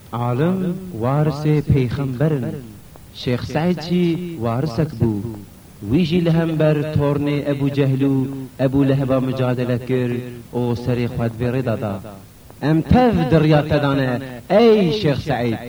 عالم وارث پیغمبرن شیخ سعید چی وارثک بو ویجی لهمبر تورن ابو جهلو ابو لهبا مجادله کر او سری خود بیره دادا ام تف دریات دانه ای شیخ سعید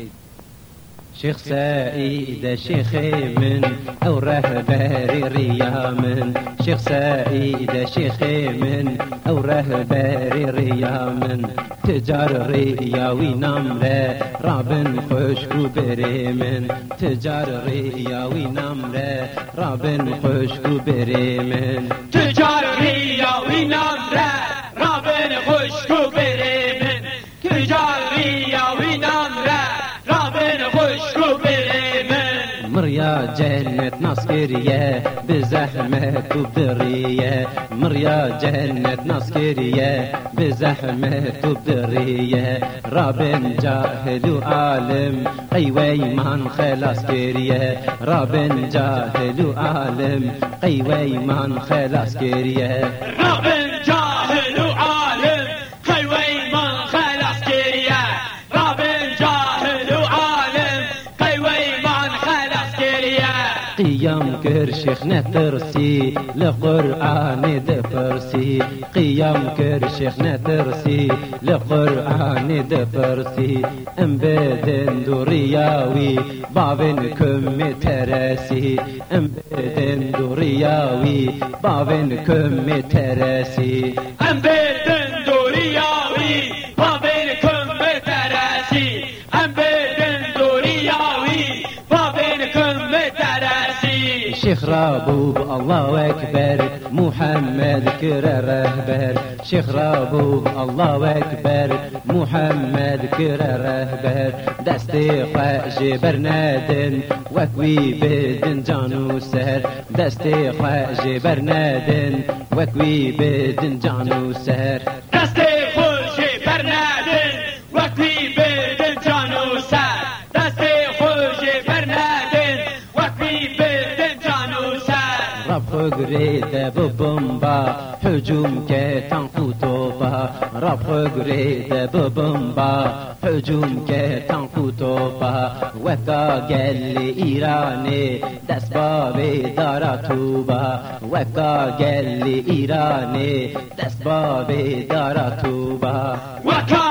شيخ سعيد شيخ من او رهبري ريا من شيخ سعيد شيخ من او رهبري ريا من تجار ريا وينامره رابن خشكو بري من تجار ريا وينامره رابن خشكو بري من تجار ريا وينامره رابن خشكو بري من تجار ريا وينامره رابن خشكو بري من مريا جنة ناصكرية بزحمة وبدرية مريا جنة ناصكرية بزحمة وبدرية رابن جاهل وعالم قيوي من خلاص كريه رابن جاهل وعالم قيوي من خلاص كريه رابن جاهل وعالم قيوي من خلاص كريه رابن جاهل وعالم قيوي من خلاص كريه قيام كر شيخ نترسي لقرآن دفرسي قيام كر شيخ نترسي لقرآن دفرسي ام بدن دورياوي بابن كم ترسي ام بدن دورياوي بابن كم ترسي ام بدن دورياوي بابن كم ترسي ام بدن دورياوي بابن كم ترسي شيخ رابوب الله أكبر محمد كر رهبر شيخ رابوب الله أكبر محمد كر رهبر دستي خواج برنادن وكوي بدن جانو سهر دستي خواج برنادن وكوي بدن جانو سهر دستي خواج برنادن وكوي بدن جانو سهر دستي خواج برنادن وكوي بدن جانو سهر رب خقريد ببنبا حجوم كتان قطوبا رب خقريد ببنبا حجوم كتان قطوبا وكا قل إيراني دست بابي دارتوبا وكا قل إيراني دست بابي دارتوبا وكا